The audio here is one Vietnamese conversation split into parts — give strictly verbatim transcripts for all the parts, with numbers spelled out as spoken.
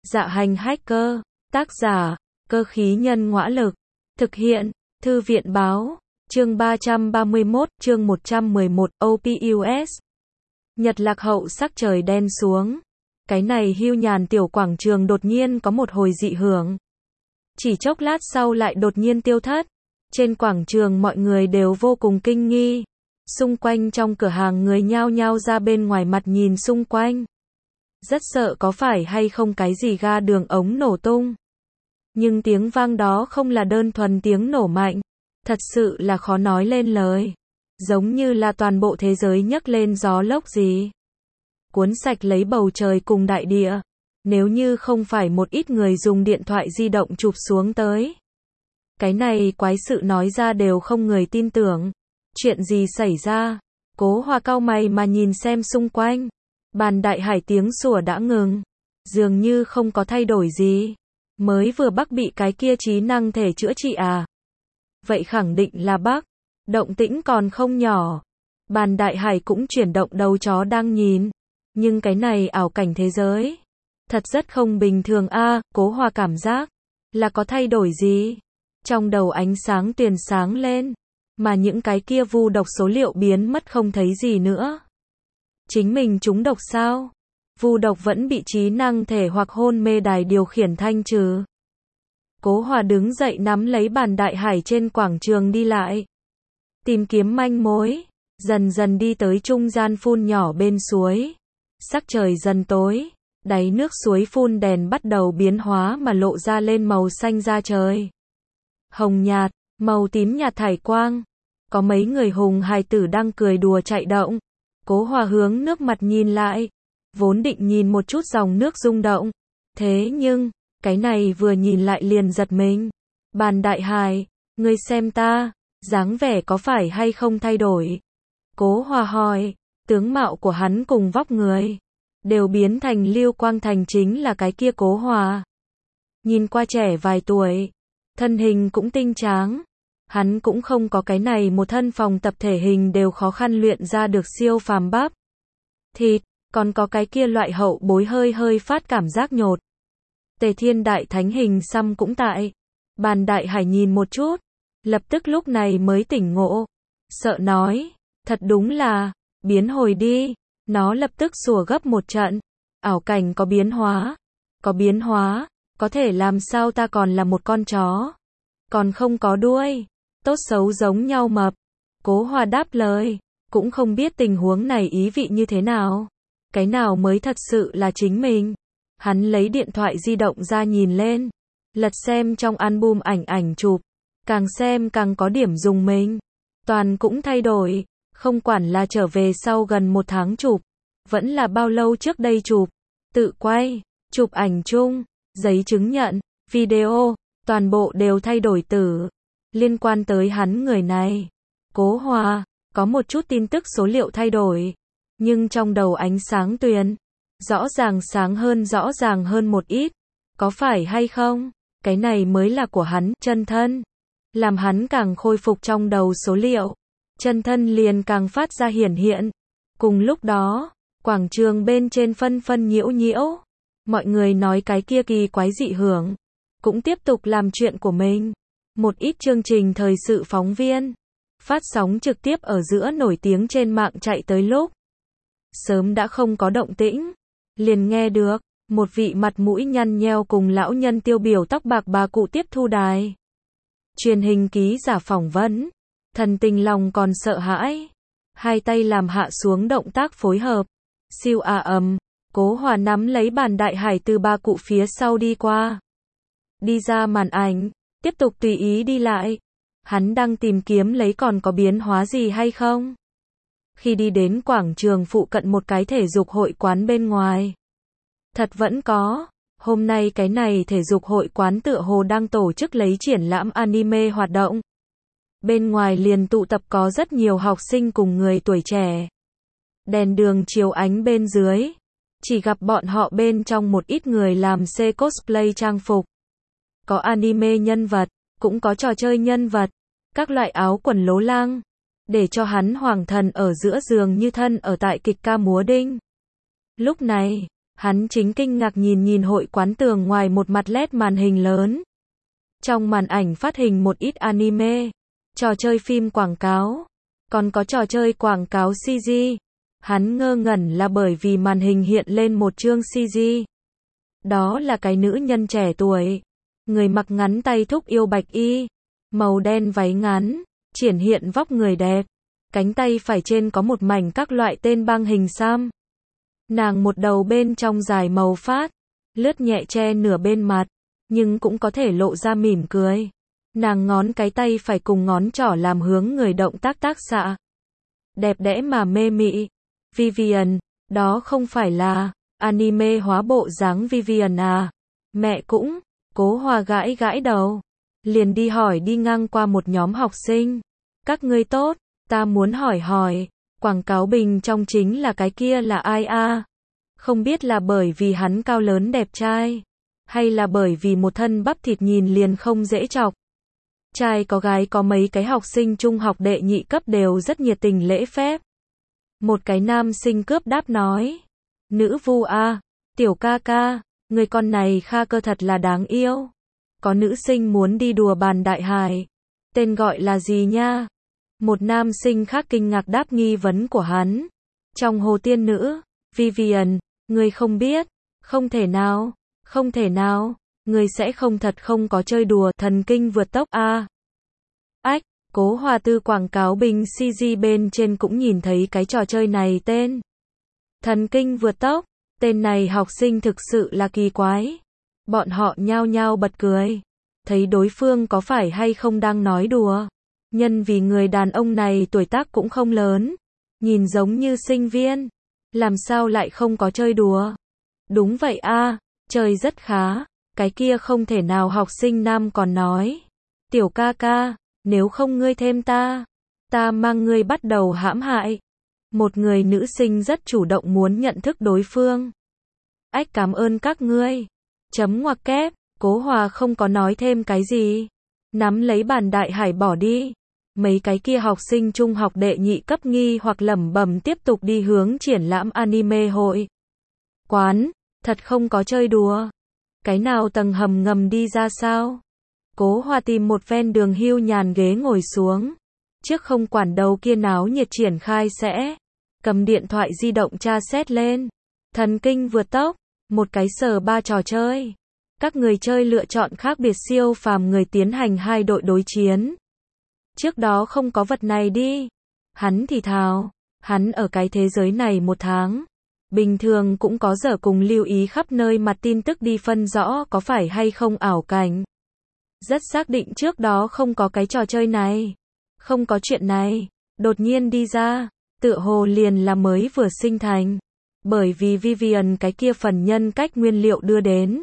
Dạ hành hacker, tác giả, cơ khí nhân ngõa lực, thực hiện, thư viện báo, chương ba trăm ba mươi mốt, chương một trăm mười một, Opus. Nhật lạc hậu sắc trời đen xuống, cái này hưu nhàn tiểu quảng trường đột nhiên có một hồi dị hưởng. Chỉ chốc lát sau lại đột nhiên tiêu thất, trên quảng trường mọi người đều vô cùng kinh nghi, xung quanh trong cửa hàng người nhao nhao ra bên ngoài mặt nhìn xung quanh. Rất sợ có phải hay không cái gì ga đường ống nổ tung. Nhưng tiếng vang đó không là đơn thuần tiếng nổ mạnh, thật sự là khó nói lên lời. Giống như là toàn bộ thế giới nhấc lên gió lốc gì. Cuốn sạch lấy bầu trời cùng đại địa. Nếu như không phải một ít người dùng điện thoại di động chụp xuống tới. Cái này quái sự nói ra đều không người tin tưởng. Chuyện gì xảy ra? Cố Hòa cau mày mà nhìn xem xung quanh. Bàn đại hải tiếng sủa đã ngừng. Dường như không có thay đổi gì. Mới vừa Bắc bị cái kia trí năng thể chữa trị à? Vậy khẳng định là Bắc. Động tĩnh còn không nhỏ. Bàn đại hải cũng chuyển động đầu chó đang nhìn. Nhưng cái này ảo cảnh thế giới. Thật rất không bình thường a. À, Cố Hòa cảm giác. Là có thay đổi gì? Trong đầu ánh sáng tuyền sáng lên. Mà những cái kia vu độc số liệu biến mất không thấy gì nữa. Chính mình trúng độc sao? Vu độc vẫn bị trí năng thể hoặc hôn mê đài điều khiển thanh trừ. Cố Hòa đứng dậy nắm lấy bàn đại hải trên quảng trường đi lại. Tìm kiếm manh mối. Dần dần đi tới trung gian phun nhỏ bên suối. Sắc trời dần tối. Đáy nước suối phun đèn bắt đầu biến hóa mà lộ ra lên màu xanh da trời. Hồng nhạt, màu tím nhạt thải quang. Có mấy người hùng hài tử đang cười đùa chạy động. Cố Hòa hướng nước mặt nhìn lại. Vốn định nhìn một chút dòng nước rung động. Thế nhưng, cái này vừa nhìn lại liền giật mình. Bàn đại hải, ngươi xem ta, dáng vẻ có phải hay không thay đổi? Cố Hòa hỏi, tướng mạo của hắn cùng vóc người. Đều biến thành Lưu Quang Thành chính là cái kia Cố Hòa. Nhìn qua trẻ vài tuổi. Thân hình cũng tinh tráng. Hắn cũng không có cái này một thân phòng tập thể hình đều khó khăn luyện ra được siêu phàm bắp. Thịt, còn có cái kia loại hậu bối hơi hơi phát cảm giác nhột. Tề Thiên Đại Thánh hình xăm cũng tại. Bàn đại hải nhìn một chút. Lập tức lúc này mới tỉnh ngộ. Sợ nói, thật đúng là, biến hồi đi. Nó lập tức sủa gấp một trận. Ảo cảnh có biến hóa. Có biến hóa, có thể làm sao ta còn là một con chó. Còn không có đuôi. Tốt xấu giống nhau mập. Cố Hòa đáp lời. Cũng không biết tình huống này ý vị như thế nào. Cái nào mới thật sự là chính mình. Hắn lấy điện thoại di động ra nhìn lên. Lật xem trong album ảnh ảnh chụp. Càng xem càng có điểm dùng mình. Toàn cũng thay đổi. Không quản là trở về sau gần một tháng chụp. Vẫn là bao lâu trước đây chụp. Tự quay, chụp ảnh chung, giấy chứng nhận, video. Toàn bộ đều thay đổi tử. Liên quan tới hắn người này. Cố Hòa, có một chút tin tức số liệu thay đổi. Nhưng trong đầu ánh sáng tuyền. Rõ ràng sáng hơn rõ ràng hơn một ít. Có phải hay không? Cái này mới là của hắn, chân thân. Làm hắn càng khôi phục trong đầu số liệu. Chân thân liền càng phát ra hiển hiện. Cùng lúc đó, quảng trường bên trên phân phân nhiễu nhiễu. Mọi người nói cái kia kỳ quái dị hưởng. Cũng tiếp tục làm chuyện của mình. Một ít chương trình thời sự phóng viên. Phát sóng trực tiếp ở giữa nổi tiếng trên mạng chạy tới lúc. Sớm đã không có động tĩnh. Liền nghe được. Một vị mặt mũi nhăn nheo cùng lão nhân tiêu biểu tóc bạc bà cụ tiếp thu đài. Truyền hình ký giả phỏng vấn. Thần tình lòng còn sợ hãi. Hai tay làm hạ xuống động tác phối hợp. Siêu à ầm. Cố Hòa nắm lấy bàn đại hải từ bà cụ phía sau đi qua. Đi ra màn ảnh. Tiếp tục tùy ý đi lại. Hắn đang tìm kiếm lấy còn có biến hóa gì hay không. Khi đi đến quảng trường phụ cận một cái thể dục hội quán bên ngoài. Thật vẫn có. Hôm nay cái này thể dục hội quán tựa hồ đang tổ chức lấy triển lãm anime hoạt động. Bên ngoài liền tụ tập có rất nhiều học sinh cùng người tuổi trẻ. Đèn đường chiếu ánh bên dưới. Chỉ gặp bọn họ bên trong một ít người làm C cosplay trang phục. Có anime nhân vật, cũng có trò chơi nhân vật. Các loại áo quần lố lang. Để cho hắn hoàng thần ở giữa giường như thân ở tại kịch ca múa đinh. Lúc này, Hắn chính kinh ngạc nhìn nhìn hội quán tường ngoài một mặt led màn hình lớn. Trong màn ảnh phát hình một ít anime, trò chơi phim quảng cáo, còn có trò chơi quảng cáo xê giê. Hắn ngơ ngẩn là bởi vì màn hình hiện lên một chương xê giê. Đó là cái nữ nhân trẻ tuổi, người mặc ngắn tay thúc yêu bạch y, màu đen váy ngắn, triển hiện vóc người đẹp. Cánh tay phải trên có một mảnh các loại tên băng hình xăm. Nàng một đầu bên trong dài màu phát, lướt nhẹ che nửa bên mặt, nhưng cũng có thể lộ ra mỉm cười. Nàng ngón cái tay phải cùng ngón trỏ làm hướng người động tác tác xạ. Đẹp đẽ mà mê mị. Vivian, đó không phải là anime hóa bộ dáng Vivian à? Mẹ cũng, Cố Hòa gãi gãi đầu. Liền đi hỏi đi ngang qua một nhóm học sinh. Các ngươi tốt, ta muốn hỏi hỏi, quảng cáo bình trong chính là cái kia là ai a? Không biết là bởi vì hắn cao lớn đẹp trai, hay là bởi vì một thân bắp thịt nhìn liền không dễ chọc. Trai có gái có mấy cái học sinh trung học đệ nhị cấp đều rất nhiệt tình lễ phép. Một cái nam sinh cướp đáp nói, nữ vu a, tiểu ca ca, người con này kha cơ thật là đáng yêu. Có nữ sinh muốn đi đùa bàn đại hải. Tên gọi là gì nha? Một nam sinh khác kinh ngạc đáp nghi vấn của hắn. Trong hồ tiên nữ, Vivian, người không biết, không thể nào, không thể nào, người sẽ không thật không có chơi đùa thần kinh vượt tốc a. À. Ách, Cố Hòa từ quảng cáo bình xê giê bên trên cũng nhìn thấy cái trò chơi này tên. Thần kinh vượt tốc, tên này học sinh thực sự là kỳ quái. Bọn họ nhao nhao bật cười. Thấy đối phương có phải hay không đang nói đùa. Nhân vì người đàn ông này tuổi tác cũng không lớn. Nhìn giống như sinh viên. Làm sao lại không có chơi đùa? Đúng vậy a, à, chơi rất khá. Cái kia không thể nào học sinh nam còn nói. Tiểu ca ca, nếu không ngươi thêm ta, ta mang ngươi bắt đầu hãm hại. Một người nữ sinh rất chủ động muốn nhận thức đối phương. Ách cảm ơn các ngươi. Chấm ngoặc kép, Cố Hòa không có nói thêm cái gì. Nắm lấy bàn đại hải bỏ đi. Mấy cái kia học sinh trung học đệ nhị cấp nghi hoặc lẩm bẩm tiếp tục đi hướng triển lãm anime hội quán, thật không có chơi đùa. Cái nào tầng hầm ngầm đi ra sao? Cố Hòa tìm một ven đường hưu nhàn ghế ngồi xuống. Trước không quản đầu kia náo nhiệt triển khai sẽ. Cầm điện thoại di động tra xét lên. Thần kinh vượt tốc, một cái sở ba trò chơi. Các người chơi lựa chọn khác biệt siêu phàm người tiến hành hai đội đối chiến. Trước đó không có vật này đi. Hắn thì thào. Hắn ở cái thế giới này một tháng. Bình thường cũng có giờ cùng lưu ý khắp nơi mặt tin tức đi phân rõ có phải hay không ảo cảnh. Rất xác định trước đó không có cái trò chơi này. Không có chuyện này. Đột nhiên đi ra. Tựa hồ liền là mới vừa sinh thành. Bởi vì Vivian cái kia phần nhân cách nguyên liệu đưa đến.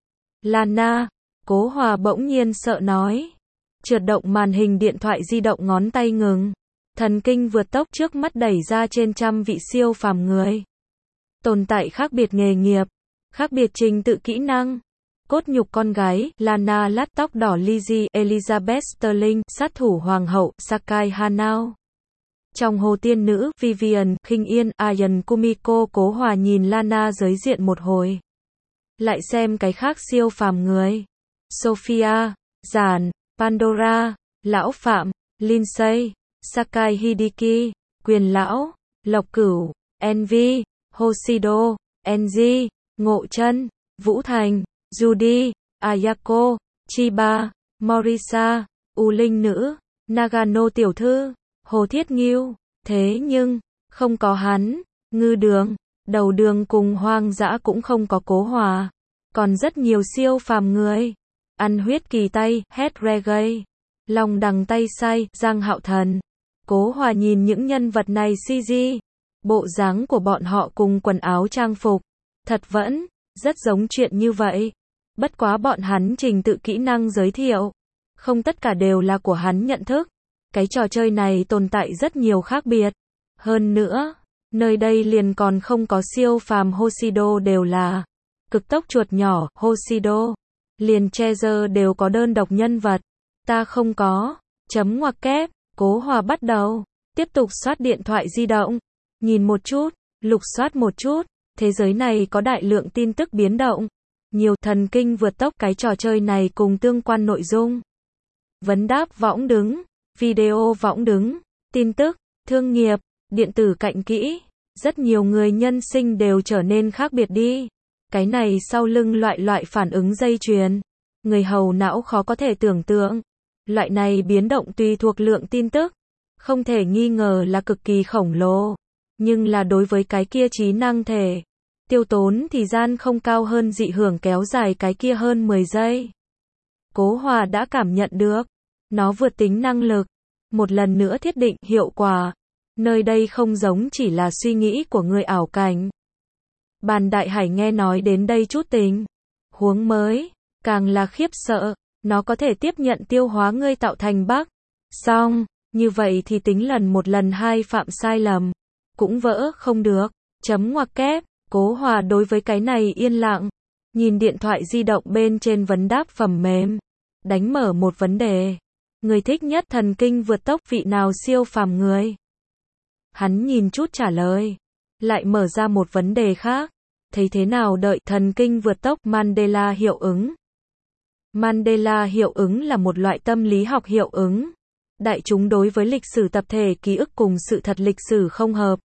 Lana. Cố Hòa bỗng nhiên sợ nói. Trượt động màn hình điện thoại di động ngón tay ngừng. Thần kinh vượt tốc trước mắt đẩy ra trên trăm vị siêu phàm người. Tồn tại khác biệt nghề nghiệp. Khác biệt trình tự kỹ năng. Cốt nhục con gái, Lana lát tóc đỏ Lizzie, Elizabeth Sterling, sát thủ hoàng hậu, Sakai Hanao. Trong hồ tiên nữ, Vivian, Khinh Yên, Ayan Kumiko. Cố Hòa nhìn Lana giới diện một hồi. Lại xem cái khác siêu phàm người. Sophia, Giản, Pandora, Lão Phạm, Lindsay, Sakai Hideki, Quyền Lão, Lộc Cửu, Envy, Hoshido, Enji, Ngộ Chân, Vũ Thành, Judy, Ayako, Chiba, Morisa, U Linh Nữ, Nagano Tiểu Thư, Hồ Thiết Nghiêu. Thế nhưng, không có hắn, Ngư Đường, Đầu Đường cùng Hoang Dã cũng không có Cố Hòa. Còn rất nhiều siêu phàm người. Ăn huyết kỳ tay, Head Reggae, Long đằng tay sai, Giang Hạo Thần. Cố Hòa nhìn những nhân vật này xê giê. Bộ dáng của bọn họ cùng quần áo trang phục. Thật vẫn, rất giống chuyện như vậy. Bất quá bọn hắn trình tự kỹ năng giới thiệu. Không tất cả đều là của hắn nhận thức. Cái trò chơi này tồn tại rất nhiều khác biệt. Hơn nữa, nơi đây liền còn không có siêu phàm Hoshido đều là cực tốc chuột nhỏ, Hoshido. Liền Treasure đều có đơn độc nhân vật. Ta không có. Chấm ngoặc kép. Cố Hòa bắt đầu. Tiếp tục soát điện thoại di động. Nhìn một chút. Lục soát một chút. Thế giới này có đại lượng tin tức biến động. Nhiều thần kinh vượt tốc cái trò chơi này cùng tương quan nội dung. Vấn đáp võng đứng, video võng đứng, tin tức, thương nghiệp, điện tử cạnh kỹ. Rất nhiều người nhân sinh đều trở nên khác biệt đi. Cái này sau lưng loại loại phản ứng dây chuyền. Người hầu não khó có thể tưởng tượng. Loại này biến động tùy thuộc lượng tin tức. Không thể nghi ngờ là cực kỳ khổng lồ. Nhưng là đối với cái kia trí năng thể. Tiêu tốn thời gian không cao hơn dị hưởng kéo dài cái kia hơn mười giây. Cố Hòa đã cảm nhận được. Nó vượt tính năng lực. Một lần nữa thiết định hiệu quả. Nơi đây không giống chỉ là suy nghĩ của người ảo cảnh. Bàn Đại Hải nghe nói đến đây chút tình huống mới, càng là khiếp sợ, nó có thể tiếp nhận tiêu hóa ngươi tạo thành bug. Xong, như vậy thì tính lần một lần hai phạm sai lầm, cũng vỡ không được. Chấm ngoặc kép, Cố Hòa đối với cái này yên lặng, nhìn điện thoại di động bên trên vấn đáp phẩm mềm, đánh mở một vấn đề. Người thích nhất thần kinh vượt tốc vị nào siêu phàm người? Hắn nhìn chút trả lời, lại mở ra một vấn đề khác. Thấy thế nào đợi thần kinh vượt tốc Mandela hiệu ứng? Mandela hiệu ứng là một loại tâm lý học hiệu ứng. Đại chúng đối với lịch sử tập thể ký ức cùng sự thật lịch sử không hợp.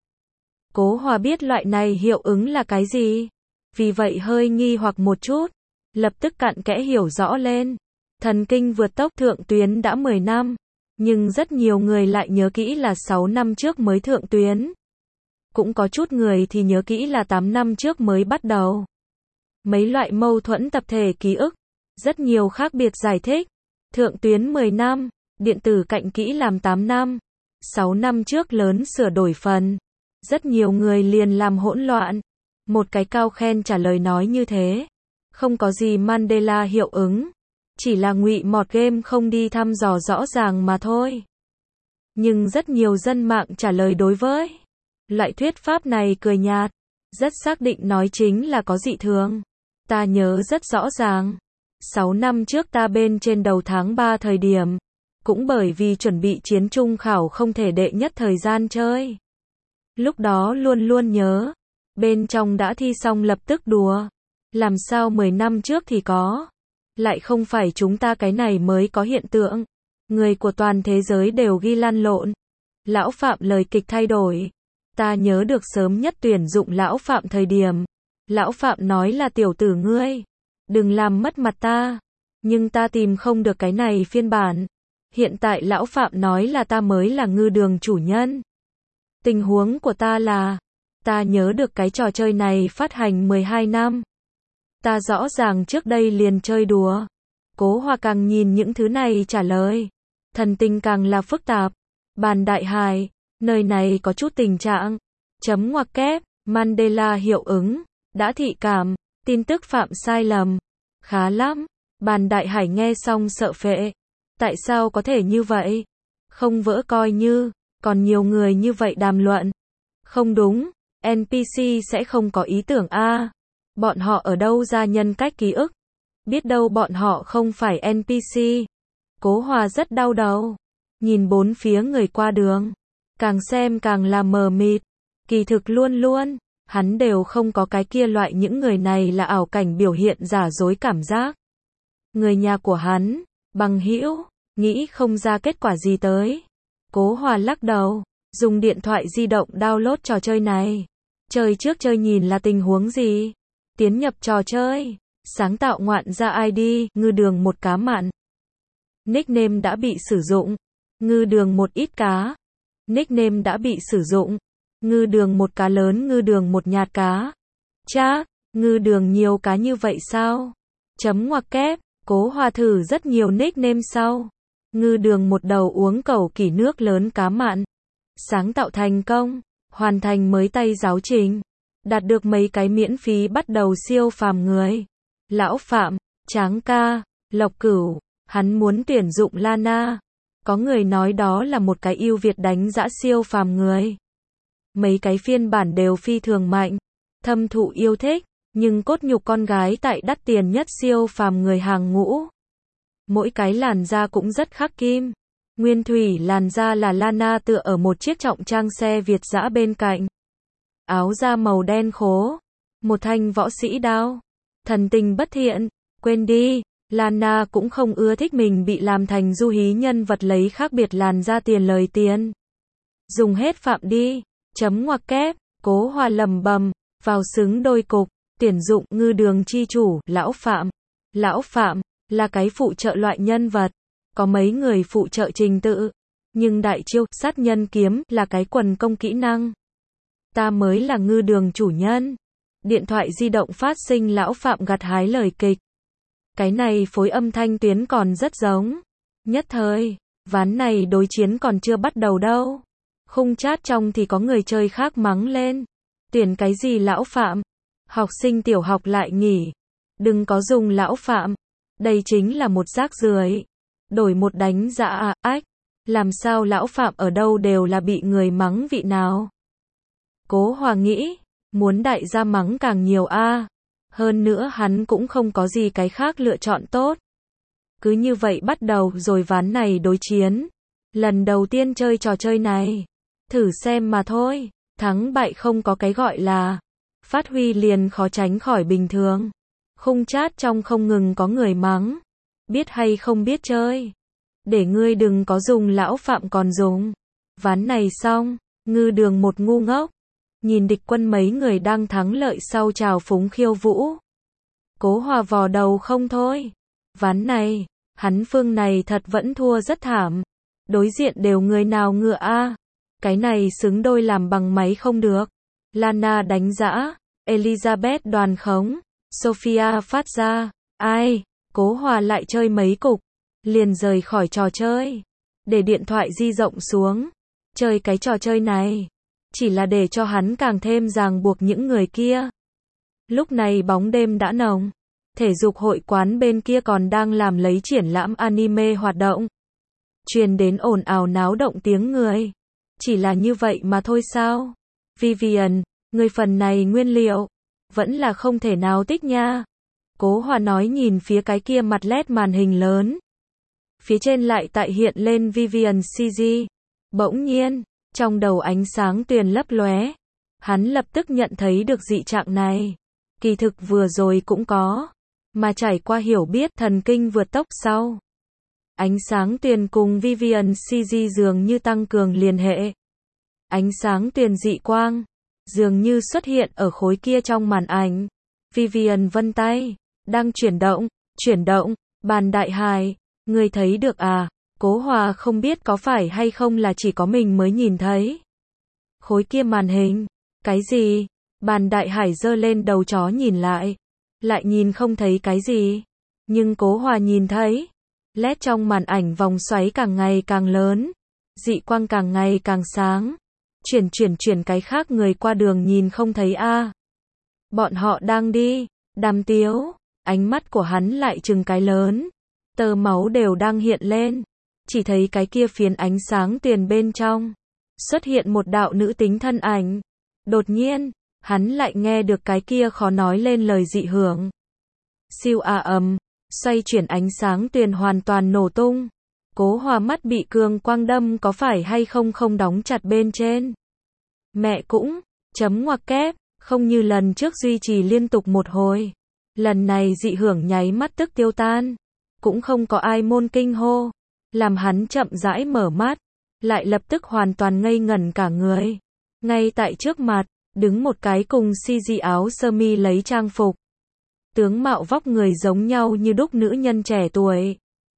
Cố Hòa biết loại này hiệu ứng là cái gì? Vì vậy hơi nghi hoặc một chút. Lập tức cặn kẽ hiểu rõ lên. Thần kinh vượt tốc thượng tuyến đã mười năm. Nhưng rất nhiều người lại nhớ kỹ là sáu năm trước mới thượng tuyến. Cũng có chút người thì nhớ kỹ là tám năm trước mới bắt đầu. Mấy loại mâu thuẫn tập thể ký ức. Rất nhiều khác biệt giải thích. Thượng tuyến mười năm, điện tử cạnh kỹ làm tám năm. sáu năm trước lớn sửa đổi phần. Rất nhiều người liền làm hỗn loạn. Một cái cao khen trả lời nói như thế. Không có gì Mandela hiệu ứng. Chỉ là ngụy mọt game không đi thăm dò rõ ràng mà thôi. Nhưng rất nhiều dân mạng trả lời đối với loại thuyết pháp này cười nhạt. Rất xác định nói chính là có dị thường. Ta nhớ rất rõ ràng. sáu năm trước ta bên trên đầu tháng ba thời điểm. Cũng bởi vì chuẩn bị chiến trung khảo không thể đệ nhất thời gian chơi. Lúc đó luôn luôn nhớ. Bên trong đã thi xong lập tức đùa. Làm sao mười năm trước thì có. Lại không phải chúng ta cái này mới có hiện tượng. Người của toàn thế giới đều ghi lăn lộn. Lão Phạm lời kịch thay đổi. Ta nhớ được sớm nhất tuyển dụng Lão Phạm thời điểm. Lão Phạm nói là tiểu tử ngươi. Đừng làm mất mặt ta. Nhưng ta tìm không được cái này phiên bản. Hiện tại Lão Phạm nói là ta mới là ngư đường chủ nhân. Tình huống của ta là. Ta nhớ được cái trò chơi này phát hành mười hai năm. Ta rõ ràng trước đây liền chơi đùa. Cố Hòa càng nhìn những thứ này trả lời. Thần tình càng là phức tạp. Bàn Đại Hải, nơi này có chút tình trạng. Chấm ngoặc kép, Mandela hiệu ứng. Đã thị cảm, tin tức phạm sai lầm. Khá lắm. Bàn Đại Hải nghe xong sợ phệ. Tại sao có thể như vậy? Không vỡ coi như, còn nhiều người như vậy đàm luận. Không đúng, en pê xê sẽ không có ý tưởng a. Bọn họ ở đâu ra nhân cách ký ức? Biết đâu bọn họ không phải en pê xê. Cố Hòa rất đau đầu. Nhìn bốn phía người qua đường. Càng xem càng là mờ mịt. Kỳ thực luôn luôn, hắn đều không có cái kia loại những người này là ảo cảnh biểu hiện giả dối cảm giác. Người nhà của hắn, bằng hữu, nghĩ không ra kết quả gì tới. Cố Hòa lắc đầu, dùng điện thoại di động download trò chơi này. Chơi trước chơi nhìn là tình huống gì? Tiến nhập trò chơi, sáng tạo ngoạn ra i đê, ngư đường một cá mặn. Nickname đã bị sử dụng, ngư đường một ít cá. Nickname đã bị sử dụng, ngư đường một cá lớn, ngư đường một nhạt cá. Chà, ngư đường nhiều cá như vậy sao? Chấm ngoặc kép, Cố Hòa thử rất nhiều nickname sau. Ngư đường một đầu uống cầu kỷ nước lớn cá mặn. Sáng tạo thành công, hoàn thành mới tay giáo trình. Đạt được mấy cái miễn phí bắt đầu siêu phàm người. Lão Phạm, Tráng Ca, Lộc Cửu, hắn muốn tuyển dụng Lana. Có người nói đó là một cái ưu việt đánh dã siêu phàm người. Mấy cái phiên bản đều phi thường mạnh. Thâm thụ yêu thích, nhưng cốt nhục con gái tại đắt tiền nhất siêu phàm người hàng ngũ. Mỗi cái làn da cũng rất khắc kim. Nguyên thủy làn da là Lana tựa ở một chiếc trọng trang xe Việt dã bên cạnh. Áo da màu đen khố, Một thanh võ sĩ đao. Thần tình bất thiện. Quên đi, Lana cũng không ưa thích mình bị làm thành du hí nhân vật lấy khác biệt làn ra tiền lời tiền. Dùng hết phạm đi. Chấm ngoặc kép. Cố Hòa lầm bầm. Vào xứng đôi cục. Tuyển dụng ngư đường chi chủ, lão Phạm. Lão Phạm, là cái phụ trợ loại nhân vật. Có mấy người phụ trợ trình tự. Nhưng đại chiêu, sát nhân kiếm, là cái quần công kỹ năng. Ta mới là ngư đường chủ nhân. Điện thoại di động phát sinh lão Phạm gặt hái lời kịch. Cái này phối âm thanh tuyến còn rất giống. Nhất thời, ván này đối chiến còn chưa bắt đầu đâu. Khung chat trong thì có người chơi khác mắng lên. Tuyển cái gì lão Phạm? Học sinh tiểu học lại nghỉ. Đừng có dùng lão Phạm. Đây chính là một rác rưởi. Đổi một đánh dã à, ách. Làm sao lão Phạm ở đâu đều là bị người mắng vị nào? Cố Hòa nghĩ, muốn đại gia mắng càng nhiều a. Hơn nữa hắn cũng không có gì cái khác lựa chọn tốt. Cứ như vậy bắt đầu rồi ván này đối chiến. Lần đầu tiên chơi trò chơi này. Thử xem mà thôi. Thắng bại không có cái gọi là. Phát huy liền khó tránh khỏi bình thường. Khung chat trong không ngừng có người mắng. Biết hay không biết chơi. Để ngươi đừng có dùng lão Phạm còn dùng. Ván này xong, ngư đường một ngu ngốc. Nhìn địch quân mấy người đang thắng lợi sau trào phúng khiêu vũ. Cố Hòa vò đầu không thôi. Ván này, hắn phương này thật vẫn thua rất thảm. Đối diện đều người nào ngựa a. Cái này xứng đôi làm bằng máy không được. Lana đánh dã, Elizabeth đoàn khống, Sophia phát ra, ai, Cố Hòa lại chơi mấy cục, liền rời khỏi trò chơi, để điện thoại di rộng xuống, chơi cái trò chơi này, chỉ là để cho hắn càng thêm ràng buộc những người kia. Lúc này bóng đêm đã nồng, thể dục hội quán bên kia còn đang làm lấy triển lãm anime hoạt động. Truyền đến ồn ào náo động tiếng người. Chỉ là như vậy mà thôi sao? Vivian, người phần này nguyên liệu, vẫn là không thể nào tích nha. Cố Hòa nói nhìn phía cái kia mặt led màn hình lớn. Phía trên lại tại hiện lên Vivian xê giê. Bỗng nhiên, trong đầu ánh sáng tuyền lấp lóe. Hắn lập tức nhận thấy được dị trạng này. Kỳ thực vừa rồi cũng có. Mà trải qua hiểu biết thần kinh vượt tốc sau. Ánh sáng tuyền cùng Vivian xê giê dường như tăng cường liên hệ. Ánh sáng tuyền dị quang, dường như xuất hiện ở khối kia trong màn ảnh. Vivian vân tay, đang chuyển động, chuyển động, bàn đại hải, người thấy được à? Cố Hòa không biết có phải hay không là chỉ có mình mới nhìn thấy. Khối kia màn hình, cái gì? Bàn đại hải giơ lên đầu chó nhìn lại, lại nhìn không thấy cái gì. Nhưng Cố Hòa nhìn thấy. led trong màn ảnh vòng xoáy càng ngày càng lớn, dị quang càng ngày càng sáng. Chuyển chuyển chuyển cái khác người qua đường nhìn không thấy a. À. Bọn họ đang đi, Đàm Tiếu, ánh mắt của hắn lại trừng cái lớn. Tơ máu đều đang hiện lên, chỉ thấy cái kia phiến ánh sáng tuyền bên trong. Xuất hiện một đạo nữ tính thân ảnh. Đột nhiên, hắn lại nghe được cái kia khó nói lên lời dị hưởng. Siêu a ầm. Xoay chuyển ánh sáng tuyền hoàn toàn nổ tung. Cố Hòa mắt bị cường quang đâm có phải hay không không đóng chặt bên trên. Mẹ cũng, chấm ngoặc kép, không như lần trước duy trì liên tục một hồi. Lần này dị hưởng nháy mắt tức tiêu tan. Cũng không có ai môn kinh hô. Làm hắn chậm rãi mở mắt. Lại lập tức hoàn toàn ngây ngẩn cả người. Ngay tại trước mặt, đứng một cái cùng xê giê áo sơ mi lấy trang phục. Tướng mạo vóc người giống nhau như đúc nữ nhân trẻ tuổi.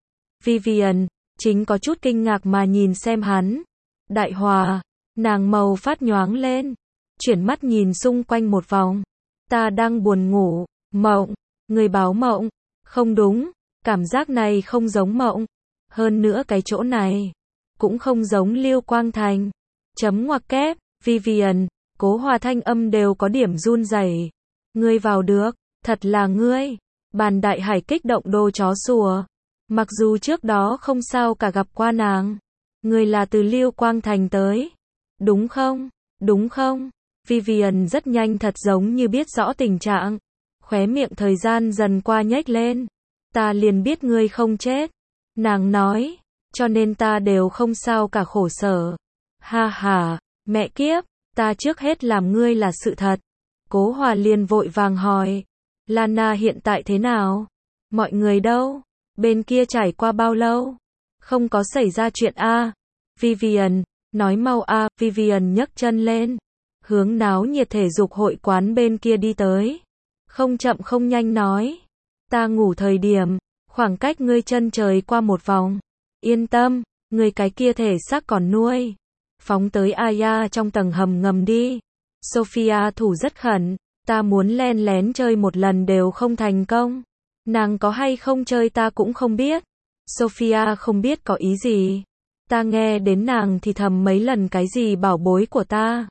Vivian, chính có chút kinh ngạc mà nhìn xem hắn. Đại Hòa, nàng màu phát nhoáng lên. Chuyển mắt nhìn xung quanh một vòng. Ta đang buồn ngủ, mộng, người báo mộng. Không đúng, cảm giác này không giống mộng. Hơn nữa cái chỗ này, cũng không giống Lưu Quang Thành. Chấm ngoặc kép, Vivian, Cố Hòa thanh âm đều có điểm run rẩy. Ngươi vào được. Thật là ngươi. Bàn đại hải kích động đô chó sủa. Mặc dù trước đó không sao cả gặp qua nàng. Ngươi là từ Lưu Quang Thành tới. Đúng không? Đúng không? Vivian rất nhanh thật giống như biết rõ tình trạng. Khóe miệng thời gian dần qua nhếch lên. Ta liền biết ngươi không chết. Nàng nói. Cho nên ta đều không sao cả khổ sở. Ha ha, mẹ kiếp. Ta trước hết làm ngươi là sự thật. Cố Hòa liền vội vàng hỏi, Lana hiện tại thế nào? Mọi người đâu? Bên kia trải qua bao lâu? Không có xảy ra chuyện a? Vivian, nói mau a. Vivian nhấc chân lên, hướng náo nhiệt thể dục hội quán bên kia đi tới. Không chậm không nhanh nói, ta ngủ thời điểm, khoảng cách ngươi chân trời qua một vòng. Yên tâm, người cái kia thể xác còn nuôi. Phóng tới Aya trong tầng hầm ngầm đi. Sophia thủ rất khẩn, ta muốn len lén chơi một lần đều không thành công. Nàng có hay không chơi ta cũng không biết. Sophia không biết có ý gì. Ta nghe đến nàng thì thầm mấy lần cái gì bảo bối của ta.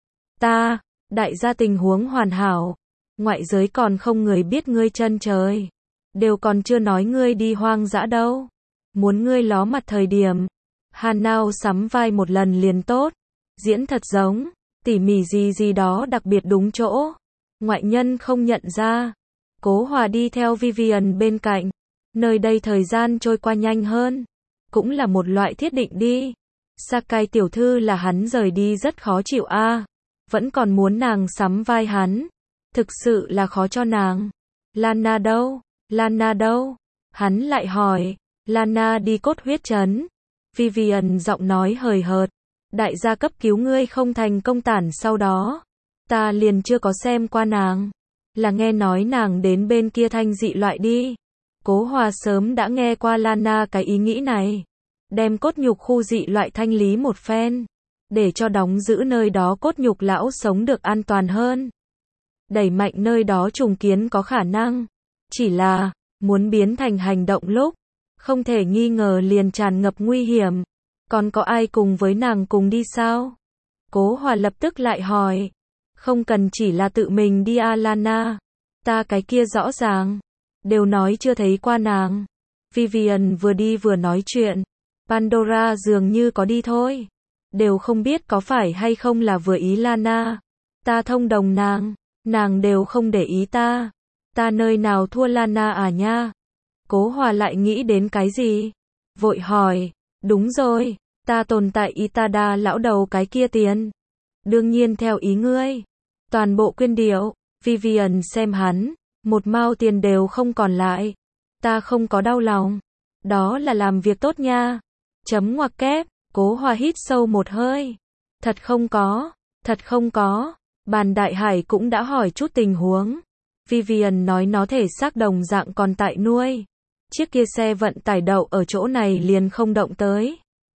Ta, đại gia tình huống hoàn hảo. Ngoại giới còn không người biết ngươi chân trời. Đều còn chưa nói ngươi đi hoang dã đâu. Muốn ngươi ló mặt thời điểm. Hanao sắm vai một lần liền tốt. Diễn thật giống, tỉ mỉ gì gì đó đặc biệt đúng chỗ. Ngoại nhân không nhận ra. Cố Hòa đi theo Vivian bên cạnh. Nơi đây thời gian trôi qua nhanh hơn. Cũng là một loại thiết định đi. Sakai tiểu thư là hắn rời đi rất khó chịu a. À. Vẫn còn muốn nàng sắm vai hắn. Thực sự là khó cho nàng. Lana đâu? Lana đâu? Hắn lại hỏi. Lana đi cốt huyết trấn. Vivian giọng nói hời hợt. Đại gia cấp cứu ngươi không thành công tản sau đó. Ta liền chưa có xem qua nàng. Là nghe nói nàng đến bên kia thanh dị loại đi. Cố Hòa sớm đã nghe qua Lana cái ý nghĩ này. Đem cốt nhục khu dị loại thanh lý một phen. Để cho đóng giữ nơi đó cốt nhục lão sống được an toàn hơn. Đẩy mạnh nơi đó trùng kiến có khả năng. Chỉ là, muốn biến thành hành động lúc. Không thể nghi ngờ liền tràn ngập nguy hiểm. Còn có ai cùng với nàng cùng đi sao? Cố Hòa lập tức lại hỏi. Không cần chỉ là tự mình đi a Lana. Ta cái kia rõ ràng. Đều nói chưa thấy qua nàng. Vivian vừa đi vừa nói chuyện. Pandora dường như có đi thôi. Đều không biết có phải hay không là vừa ý Lana. Ta thông đồng nàng. Nàng đều không để ý ta. Ta nơi nào thua Lana à nha? Cố Hòa lại nghĩ đến cái gì? Vội hỏi. Đúng rồi. Ta tồn tại Itada lão đầu cái kia tiền. Đương nhiên theo ý ngươi. Toàn bộ quyên điệu. Vivian xem hắn. Một mao tiền đều không còn lại. Ta không có đau lòng. Đó là làm việc tốt nha. Chấm ngoặc kép. Cố Hòa hít sâu một hơi. Thật không có. Thật không có. Bàn Đại Hải cũng đã hỏi chút tình huống. Vivian nói nó thể xác đồng dạng còn tại nuôi. Chiếc kia xe vận tải đậu ở chỗ này liền không động tới.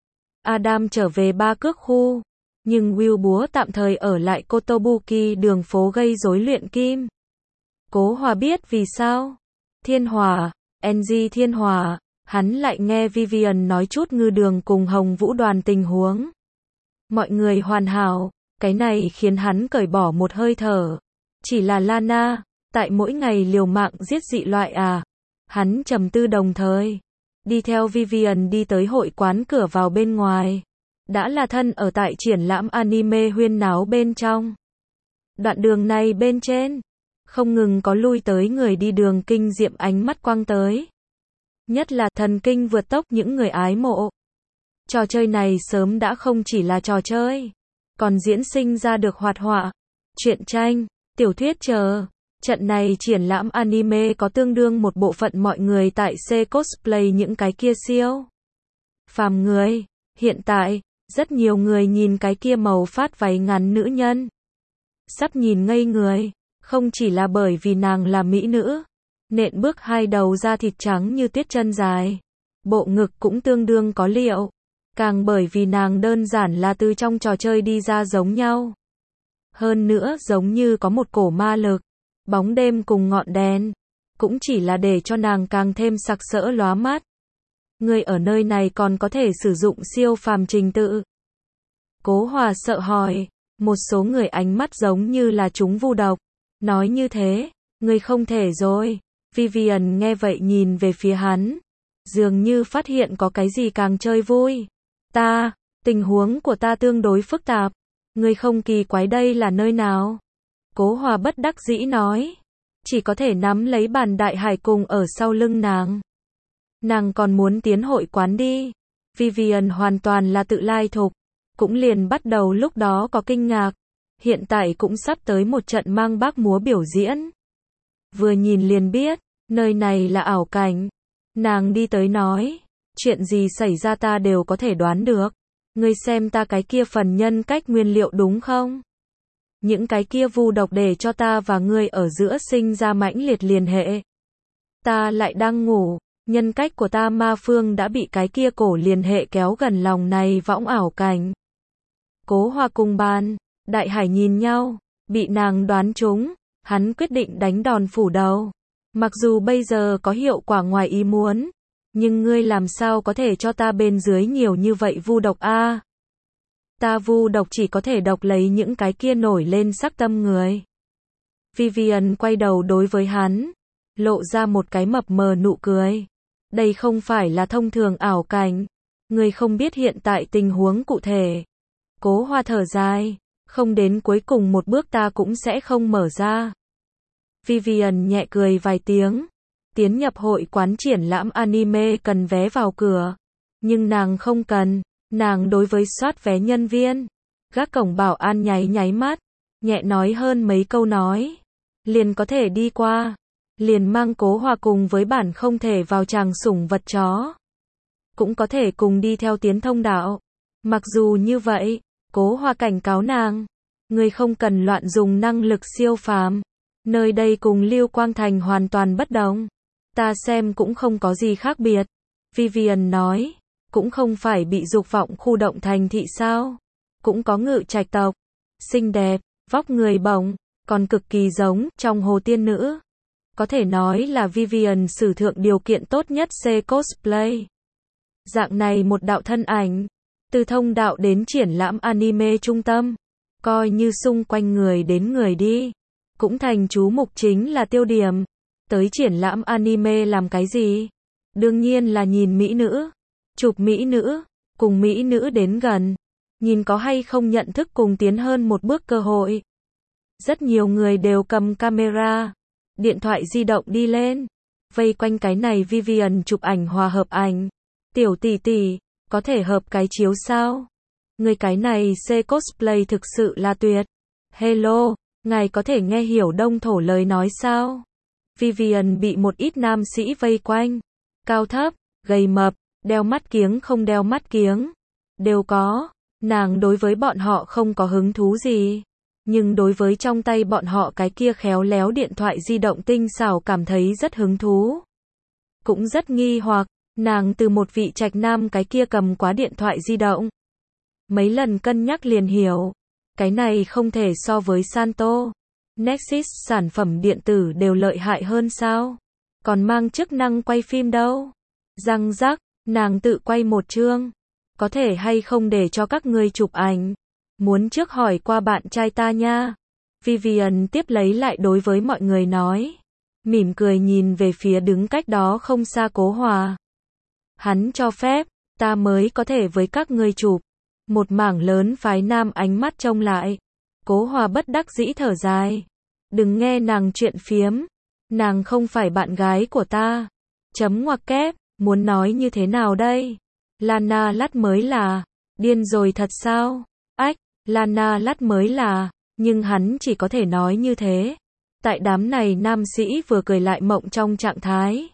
Adam trở về Ba Cước khu. Nhưng Will búa tạm thời ở lại Kotobuki đường phố gây rối luyện kim. Cố Hòa biết vì sao. Thiên Hòa, en giê Thiên Hòa, hắn lại nghe Vivian nói chút ngư đường cùng Hồng Vũ đoàn tình huống. Mọi người hoàn hảo, cái này khiến hắn cởi bỏ một hơi thở. Chỉ là Lana, tại mỗi ngày liều mạng giết dị loại à. Hắn trầm tư đồng thời. Đi theo Vivian đi tới hội quán cửa vào bên ngoài. Đã là thân ở tại triển lãm anime huyên náo bên trong. Đoạn đường này bên trên. Không ngừng có lui tới người đi đường kinh diệm ánh mắt quang tới. Nhất là thần kinh vượt tốc những người ái mộ. Trò chơi này sớm đã không chỉ là trò chơi. Còn diễn sinh ra được hoạt họa, truyện tranh, tiểu thuyết chờ. Trận này triển lãm anime có tương đương một bộ phận mọi người tại C cosplay những cái kia siêu phàm người. Hiện tại, rất nhiều người nhìn cái kia màu phát váy ngắn nữ nhân. Sắp nhìn ngây người, không chỉ là bởi vì nàng là mỹ nữ. Nện bước hai đầu da thịt trắng như tuyết chân dài. Bộ ngực cũng tương đương có liệu. Càng bởi vì nàng đơn giản là từ trong trò chơi đi ra giống nhau. Hơn nữa giống như có một cổ ma lực. Bóng đêm cùng ngọn đèn. Cũng chỉ là để cho nàng càng thêm sặc sỡ lóa mắt. Người ở nơi này còn có thể sử dụng siêu phàm trình tự. Cố Hòa sợ hỏi. Một số người ánh mắt giống như là chúng vu độc. Nói như thế, người không thể rồi. Vivian nghe vậy nhìn về phía hắn. Dường như phát hiện có cái gì càng chơi vui. Ta, tình huống của ta tương đối phức tạp. Người không kỳ quái đây là nơi nào? Cố Hòa bất đắc dĩ nói. Chỉ có thể nắm lấy Bàn Đại Hải cùng ở sau lưng nàng. Nàng còn muốn tiến hội quán đi. Vivian hoàn toàn là tự lai thục. Cũng liền bắt đầu lúc đó có kinh ngạc. hiện tại cũng sắp tới một trận mang bác múa biểu diễn. Vừa nhìn liền biết, nơi này là ảo cảnh. Nàng đi tới nói, chuyện gì xảy ra ta đều có thể đoán được. Ngươi xem ta cái kia phần nhân cách nguyên liệu đúng không? Những cái kia vu độc để cho ta và ngươi ở giữa sinh ra mãnh liệt liên hệ. Ta lại đang ngủ, nhân cách của ta ma phương đã bị cái kia cổ liên hệ kéo gần lòng này võng ảo cảnh. Cố Hoa cùng bàn, Đại Hải nhìn nhau, bị nàng đoán trúng, hắn quyết định đánh đòn phủ đầu. Mặc dù bây giờ có hiệu quả ngoài ý muốn, nhưng ngươi làm sao có thể cho ta bên dưới nhiều như vậy vu độc a? À? Ta vu độc chỉ có thể độc lấy những cái kia nổi lên sắc tâm người. Vivian quay đầu đối với hắn, lộ ra một cái mập mờ nụ cười. Đây không phải là thông thường ảo cảnh, ngươi không biết hiện tại tình huống cụ thể. Cố Hoa thở dài, không đến cuối cùng một bước ta cũng sẽ không mở ra. Vivian nhẹ cười vài tiếng, tiến nhập hội quán triển lãm anime cần vé vào cửa, nhưng nàng không cần, nàng đối với soát vé nhân viên, gác cổng bảo an nháy nháy mắt, nhẹ nói hơn mấy câu nói, liền có thể đi qua, liền mang Cố Hoa cùng với bản không thể vào tràng sủng vật chó, cũng có thể cùng đi theo tiến thông đạo. Mặc dù như vậy, Cố Hoa cảnh cáo nàng, ngươi không cần loạn dùng năng lực siêu phàm, nơi đây cùng Lưu Quang Thành hoàn toàn bất đồng. Ta xem cũng không có gì khác biệt. Vivian nói, cũng không phải bị dục vọng khu động thành thị sao? Cũng có ngự trạch tộc, xinh đẹp, vóc người bổng, còn cực kỳ giống trong Hồ Tiên Nữ. Có thể nói là Vivian sử thượng điều kiện tốt nhất C cosplay. Dạng này một đạo thân ảnh, từ thông đạo đến triển lãm anime trung tâm, coi như xung quanh người đến người đi, cũng thành chú mục chính là tiêu điểm. Tới triển lãm anime làm cái gì? Đương nhiên là nhìn mỹ nữ, chụp mỹ nữ, cùng mỹ nữ đến gần, nhìn có hay không nhận thức cùng tiến hơn một bước cơ hội. Rất nhiều người đều cầm camera, điện thoại di động đi lên, vây quanh cái này Vivian chụp ảnh hòa hợp ảnh. Tiểu tỷ tỷ, có thể hợp cái chiếu sao? Người cái này C cosplay thực sự là tuyệt. Hello, ngài có thể nghe hiểu đông thổ lời nói sao? Vivian bị một ít nam sĩ vây quanh, cao thấp, gầy mập, đeo mắt kiếng không đeo mắt kiếng, đều có. Nàng đối với bọn họ không có hứng thú gì, nhưng đối với trong tay bọn họ cái kia khéo léo điện thoại di động tinh xảo cảm thấy rất hứng thú. Cũng rất nghi hoặc, nàng từ một vị trạch nam cái kia cầm quá điện thoại di động. Mấy lần cân nhắc liền hiểu, cái này không thể so với Santo, Nexus sản phẩm điện tử đều lợi hại hơn sao? Còn mang chức năng quay phim đâu? Răng rắc, nàng tự quay một chương. Có thể hay không để cho các ngươi chụp ảnh? Muốn trước hỏi qua bạn trai ta nha. Vivian tiếp lấy lại đối với mọi người nói. Mỉm cười nhìn về phía đứng cách đó không xa Cố Hoa. Hắn cho phép, ta mới có thể với các ngươi chụp. Một mảng lớn phái nam ánh mắt trông lại. Cố Hoa bất đắc dĩ thở dài. Đừng nghe nàng chuyện phiếm. Nàng không phải bạn gái của ta. Chấm ngoặc kép, muốn nói như thế nào đây? Lana Lắt mới là. Điên rồi thật sao? Ách, Lana Lắt mới là. Nhưng hắn chỉ có thể nói như thế. Tại đám này nam sĩ vừa cười lại mộng trong trạng thái.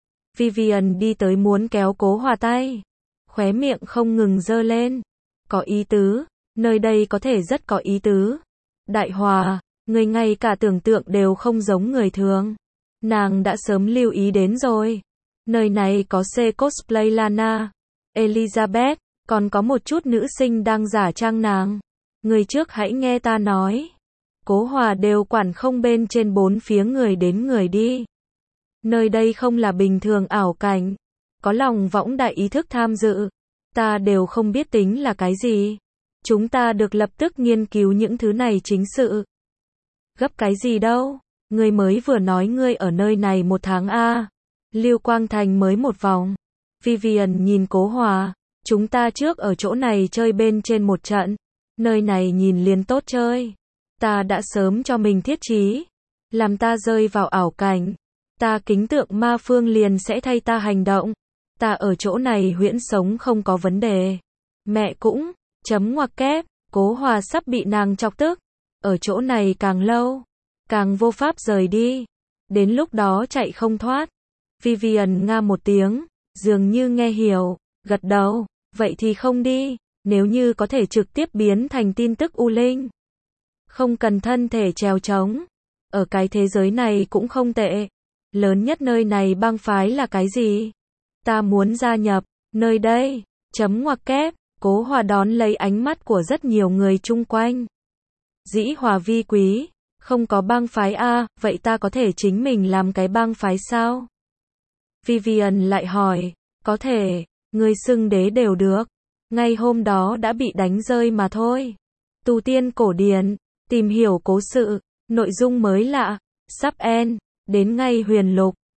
Vivian đi tới muốn kéo Cố Hoa tay. Khóe miệng không ngừng giơ lên. Có ý tứ, nơi đây có thể rất có ý tứ. Đại Hòa, người ngay cả tưởng tượng đều không giống người thường. Nàng đã sớm lưu ý đến rồi. Nơi này có C cosplay Lana, Elizabeth, còn có một chút nữ sinh đang giả trang nàng. Người trước hãy nghe ta nói. Cố Hoa đều quản không bên trên bốn phía người đến người đi. Nơi đây không là bình thường ảo cảnh. Có lòng võng đại ý thức tham dự. Ta đều không biết tính là cái gì. Chúng ta được lập tức nghiên cứu những thứ này chính sự. Gấp cái gì đâu. Ngươi mới vừa nói ngươi ở nơi này một tháng a. Lưu Quang Thành mới một vòng. Vivian nhìn Cố Hoa. Chúng ta trước ở chỗ này chơi bên trên một trận. Nơi này nhìn liền tốt chơi. Ta đã sớm cho mình thiết trí. Làm ta rơi vào ảo cảnh. Ta kính tượng ma phương liền sẽ thay ta hành động. Ta ở chỗ này huyễn sống không có vấn đề. Mẹ cũng, chấm ngoặc kép, Cố Hoa sắp bị nàng chọc tức. ở chỗ này càng lâu, càng vô pháp rời đi. Đến lúc đó chạy không thoát. Vivian nga một tiếng, dường như nghe hiểu, gật đầu, vậy thì không đi, nếu như có thể trực tiếp biến thành tin tức U Linh. Không cần thân thể trèo trống. Ở cái thế giới này cũng không tệ. Lớn nhất nơi này bang phái là cái gì? Ta muốn gia nhập, nơi đây, chấm ngoặc kép, Cố Hòa đón lấy ánh mắt của rất nhiều người chung quanh. Dĩ Hòa vi quý, không có bang phái a, vậy ta có thể chính mình làm cái bang phái sao? Vivian lại hỏi, có thể, người xưng đế đều được. Ngay hôm đó đã bị đánh rơi mà thôi. Tu tiên cổ điển, tìm hiểu cố sự, nội dung mới lạ, sắp end, đến ngay huyền lục.